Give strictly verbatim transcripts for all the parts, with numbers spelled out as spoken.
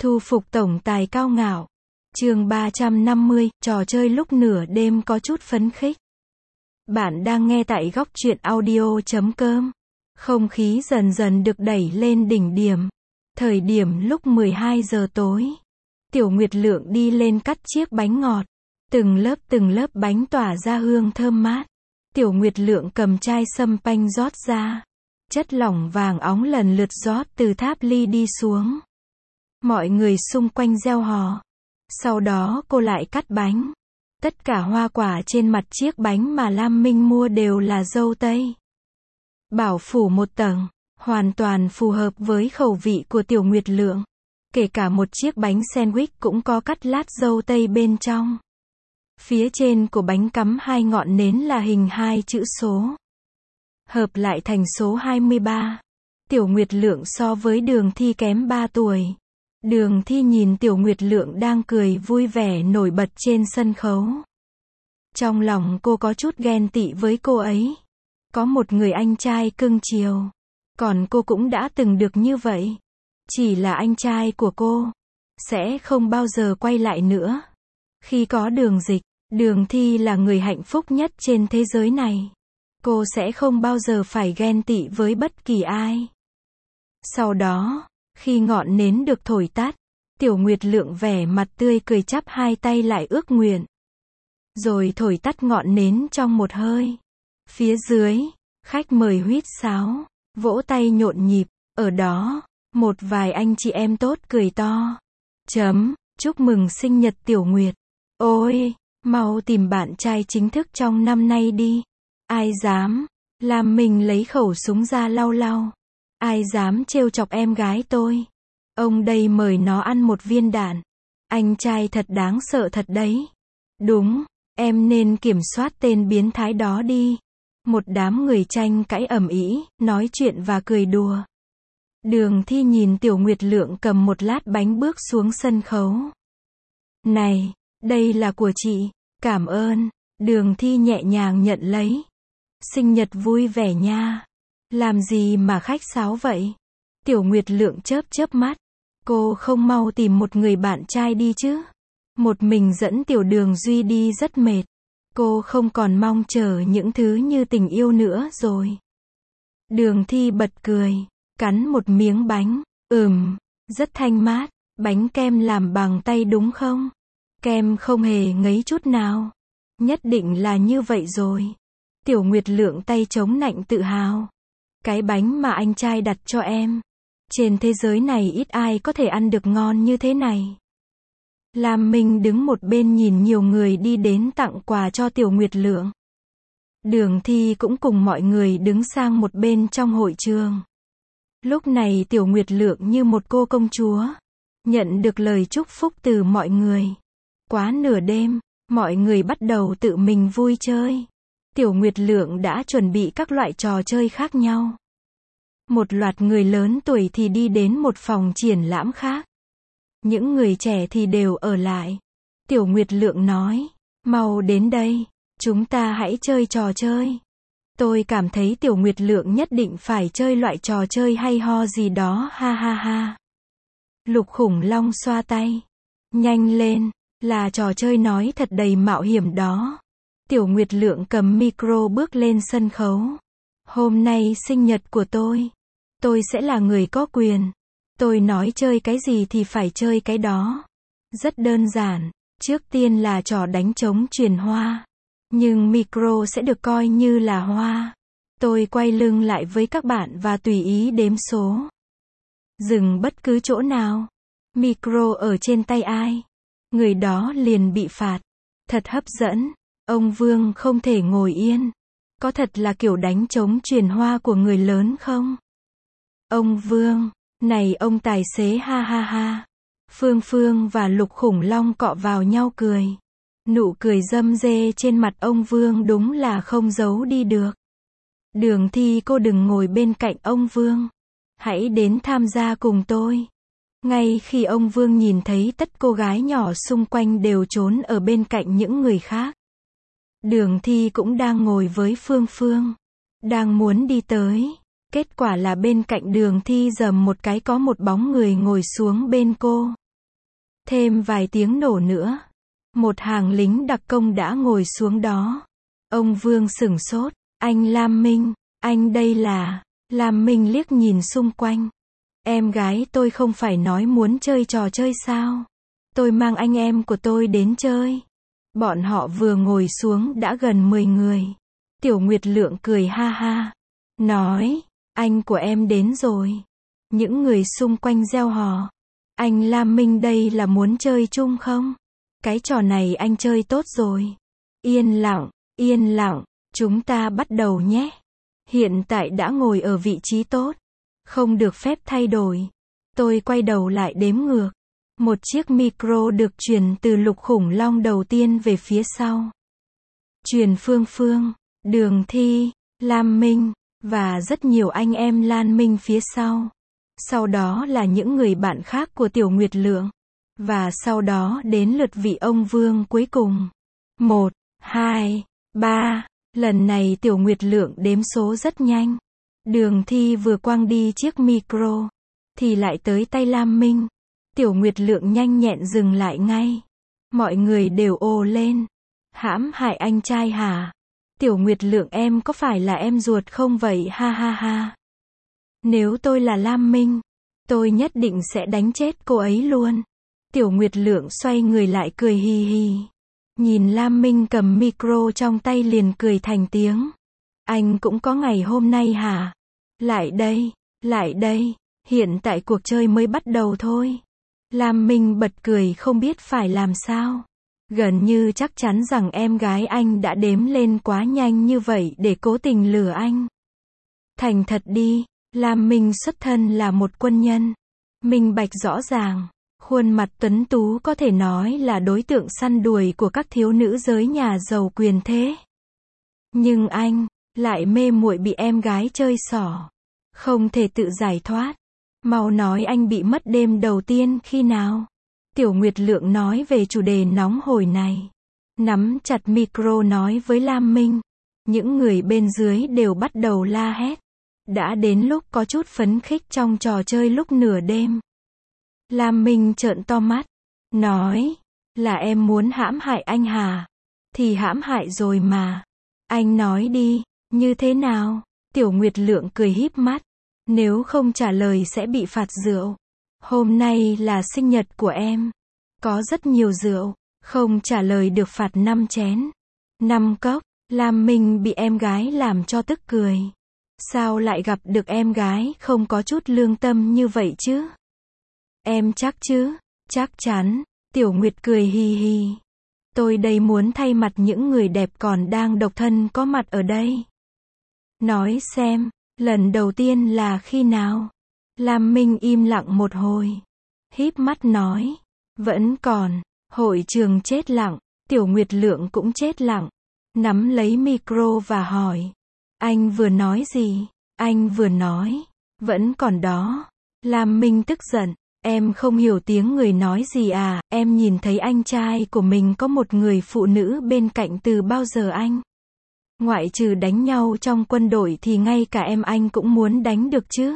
Thu phục tổng tài cao ngạo. Chương ba trăm năm mươi, trò chơi lúc nửa đêm có chút phấn khích. Bạn đang nghe tại góc truyện audio chấm com. Không khí dần dần được đẩy lên đỉnh điểm. Thời điểm lúc mười hai giờ tối. Tiểu Nguyệt Lượng đi lên cắt chiếc bánh ngọt. Từng lớp từng lớp bánh tỏa ra hương thơm mát. Tiểu Nguyệt Lượng cầm chai sâm panh rót ra. Chất lỏng vàng óng lần lượt rót từ tháp ly đi xuống. Mọi người xung quanh reo hò. Sau đó cô lại cắt bánh. Tất cả hoa quả trên mặt chiếc bánh mà Lam Minh mua đều là dâu tây. Bảo phủ một tầng, hoàn toàn phù hợp với khẩu vị của Tiểu Nguyệt Lượng. Kể cả một chiếc bánh sandwich cũng có cắt lát dâu tây bên trong. Phía trên của bánh cắm hai ngọn nến là hình hai chữ số. Hợp lại thành số hai mươi ba. Tiểu Nguyệt Lượng so với Đường Thi kém ba tuổi. Đường Thi nhìn Tiểu Nguyệt Lượng đang cười vui vẻ nổi bật trên sân khấu. Trong lòng cô có chút ghen tị với cô ấy. Có một người anh trai cưng chiều. Còn cô cũng đã từng được như vậy. Chỉ là anh trai của cô sẽ không bao giờ quay lại nữa. Khi có Đường Dịch, Đường Thi là người hạnh phúc nhất trên thế giới này. Cô sẽ không bao giờ phải ghen tị với bất kỳ ai. Sau đó, khi ngọn nến được thổi tắt, Tiểu Nguyệt Lượng vẻ mặt tươi cười chắp hai tay lại ước nguyện. Rồi thổi tắt ngọn nến trong một hơi. Phía dưới, khách mời huýt sáo, vỗ tay nhộn nhịp. Ở đó, một vài anh chị em tốt cười to. Chấm, chúc mừng sinh nhật Tiểu Nguyệt. Ôi, mau tìm bạn trai chính thức trong năm nay đi. Ai dám? Lam Minh lấy khẩu súng ra lau lau. Ai dám trêu chọc em gái tôi? Ông đây mời nó ăn một viên đạn. Anh trai thật đáng sợ thật đấy. Đúng, em nên kiểm soát tên biến thái đó đi. Một đám người tranh cãi ầm ĩ, nói chuyện và cười đùa. Đường Thi nhìn Tiểu Nguyệt Lượng cầm một lát bánh bước xuống sân khấu. Này, đây là của chị, cảm ơn. Đường Thi nhẹ nhàng nhận lấy. Sinh nhật vui vẻ nha. Làm gì mà khách sáo vậy? Tiểu Nguyệt Lượng chớp chớp mắt. Cô không mau tìm một người bạn trai đi chứ? Một mình dẫn Tiểu Đường Duy đi rất mệt. Cô không còn mong chờ những thứ như tình yêu nữa rồi. Đường Thi bật cười, cắn một miếng bánh. Ừm, rất thanh mát. Bánh kem làm bằng tay đúng không? Kem không hề ngấy chút nào. Nhất định là như vậy rồi. Tiểu Nguyệt Lượng tay chống nạnh tự hào. Cái bánh mà anh trai đặt cho em. Trên thế giới này ít ai có thể ăn được ngon như thế này. Lam Minh đứng một bên nhìn nhiều người đi đến tặng quà cho Tiểu Nguyệt Lượng. Đường Thi cũng cùng mọi người đứng sang một bên trong hội trường. Lúc này Tiểu Nguyệt Lượng như một cô công chúa. Nhận được lời chúc phúc từ mọi người. Quá nửa đêm, mọi người bắt đầu tự mình vui chơi. Tiểu Nguyệt Lượng đã chuẩn bị các loại trò chơi khác nhau. Một loạt người lớn tuổi thì đi đến một phòng triển lãm khác. Những người trẻ thì đều ở lại. Tiểu Nguyệt Lượng nói, mau đến đây, chúng ta hãy chơi trò chơi. Tôi cảm thấy Tiểu Nguyệt Lượng nhất định phải chơi loại trò chơi hay ho gì đó, ha ha ha. Lục Khủng Long xoa tay. Nhanh lên, là trò chơi nói thật đầy mạo hiểm đó. Tiểu Nguyệt Lượng cầm micro bước lên sân khấu. Hôm nay sinh nhật của tôi. Tôi sẽ là người có quyền. Tôi nói chơi cái gì thì phải chơi cái đó. Rất đơn giản. Trước tiên là trò đánh trống truyền hoa. Nhưng micro sẽ được coi như là hoa. Tôi quay lưng lại với các bạn và tùy ý đếm số. Dừng bất cứ chỗ nào. Micro ở trên tay ai, người đó liền bị phạt. Thật hấp dẫn. Ông Vương không thể ngồi yên. Có thật là kiểu đánh trống truyền hoa của người lớn không? Ông Vương, này ông tài xế ha ha ha. Phương Phương và Lục Khủng Long cọ vào nhau cười. Nụ cười râm rê trên mặt ông Vương đúng là không giấu đi được. Đường Thi, cô đừng ngồi bên cạnh ông Vương. Hãy đến tham gia cùng tôi. Ngay khi ông Vương nhìn thấy tất cô gái nhỏ xung quanh đều trốn ở bên cạnh những người khác. Đường Thi cũng đang ngồi với Phương Phương. Đang muốn đi tới. Kết quả là bên cạnh Đường Thi rầm một cái có một bóng người ngồi xuống bên cô. Thêm vài tiếng nổ nữa. Một hàng lính đặc công đã ngồi xuống đó. Ông Vương sửng sốt. Anh Lam Minh, anh đây là... Lam Minh liếc nhìn xung quanh. Em gái tôi không phải nói muốn chơi trò chơi sao? Tôi mang anh em của tôi đến chơi. Bọn họ vừa ngồi xuống đã gần mười người. Tiểu Nguyệt Lượng cười ha ha. Nói, anh của em đến rồi. Những người xung quanh reo hò. Anh Lam Minh đây là muốn chơi chung không? Cái trò này anh chơi tốt rồi. Yên lặng, yên lặng, chúng ta bắt đầu nhé. Hiện tại đã ngồi ở vị trí tốt. Không được phép thay đổi. Tôi quay đầu lại đếm ngược. Một chiếc micro được truyền từ Lục Khủng Long đầu tiên về phía sau. Truyền Phương Phương, Đường Thi, Lam Minh, và rất nhiều anh em Lan Minh phía sau. Sau đó là những người bạn khác của Tiểu Nguyệt Lượng. Và sau đó đến lượt vị ông Vương cuối cùng. Một, hai, ba. Lần này Tiểu Nguyệt Lượng đếm số rất nhanh. Đường Thi vừa quăng đi chiếc micro, thì lại tới tay Lam Minh. Tiểu Nguyệt Lượng nhanh nhẹn dừng lại ngay. Mọi người đều ồ lên. Hãm hại anh trai hả? Tiểu Nguyệt Lượng em có phải là em ruột không vậy ha ha ha. Nếu tôi là Lam Minh, tôi nhất định sẽ đánh chết cô ấy luôn. Tiểu Nguyệt Lượng xoay người lại cười hì hì. Nhìn Lam Minh cầm micro trong tay liền cười thành tiếng. Anh cũng có ngày hôm nay hả? Lại đây, lại đây, hiện tại cuộc chơi mới bắt đầu thôi. Lam Minh bật cười không biết phải làm sao. Gần như chắc chắn rằng em gái anh đã đếm lên quá nhanh như vậy để cố tình lừa anh. Thành thật đi, Lam Minh xuất thân là một quân nhân. Minh bạch rõ ràng, khuôn mặt tuấn tú có thể nói là đối tượng săn đuổi của các thiếu nữ giới nhà giàu quyền thế. Nhưng anh lại mê muội bị em gái chơi xỏ, không thể tự giải thoát. Mau nói anh bị mất đêm đầu tiên khi nào? Tiểu Nguyệt Lượng nói về chủ đề nóng hổi này. Nắm chặt micro nói với Lam Minh. Những người bên dưới đều bắt đầu la hét. Đã đến lúc có chút phấn khích trong trò chơi lúc nửa đêm. Lam Minh trợn to mắt. Nói, là em muốn hãm hại anh hả? Thì hãm hại rồi mà. Anh nói đi, như thế nào? Tiểu Nguyệt Lượng cười híp mắt. Nếu không trả lời sẽ bị phạt rượu. Hôm nay là sinh nhật của em. Có rất nhiều rượu. Không trả lời được phạt năm chén. năm cốc. Lam Minh bị em gái làm cho tức cười. Sao lại gặp được em gái không có chút lương tâm như vậy chứ? Em chắc chứ? Chắc chắn. Tiểu Nguyệt cười hì hì. Tôi đây muốn thay mặt những người đẹp còn đang độc thân có mặt ở đây. Nói xem, lần đầu tiên là khi nào? Lam Minh im lặng một hồi. Híp mắt nói. Vẫn còn. Hội trường chết lặng. Tiểu Nguyệt Lượng cũng chết lặng. Nắm lấy micro và hỏi. Anh vừa nói gì? Anh vừa nói. Vẫn còn đó. Lam Minh tức giận. Em không hiểu tiếng người nói gì à? Em nhìn thấy anh trai của mình có một người phụ nữ bên cạnh từ bao giờ anh? Ngoại trừ đánh nhau trong quân đội thì ngay cả em anh cũng muốn đánh được chứ?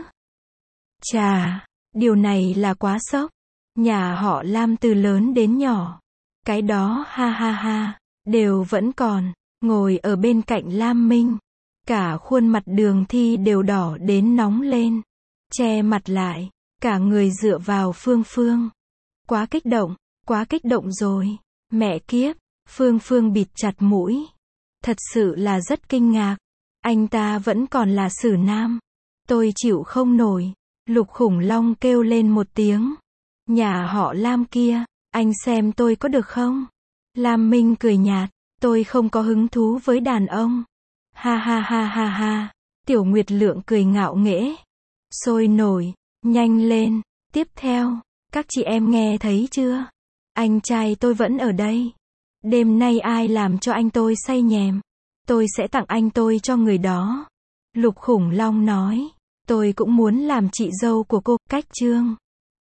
Chà, điều này là quá sốc. Nhà họ Lam từ lớn đến nhỏ. Cái đó ha ha ha, đều vẫn còn. Ngồi ở bên cạnh Lam Minh. Cả khuôn mặt Đường Thi đều đỏ đến nóng lên. Che mặt lại. Cả người dựa vào Phương Phương. Quá kích động, quá kích động rồi. Mẹ kiếp, Phương Phương bịt chặt mũi. Thật sự là rất kinh ngạc. Anh ta vẫn còn là Sử Nam. Tôi chịu không nổi. Lục Khủng Long kêu lên một tiếng. Nhà họ Lam kia, anh xem tôi có được không? Lam Minh cười nhạt. Tôi không có hứng thú với đàn ông. Ha ha ha ha ha. Tiểu Nguyệt Lượng cười ngạo nghễ. Sôi nổi. Nhanh lên. Tiếp theo, các chị em nghe thấy chưa? Anh trai tôi vẫn ở đây. Đêm nay ai làm cho anh tôi say nhèm, tôi sẽ tặng anh tôi cho người đó. Lục Khủng Long nói. Tôi cũng muốn làm chị dâu của cô. Cách chương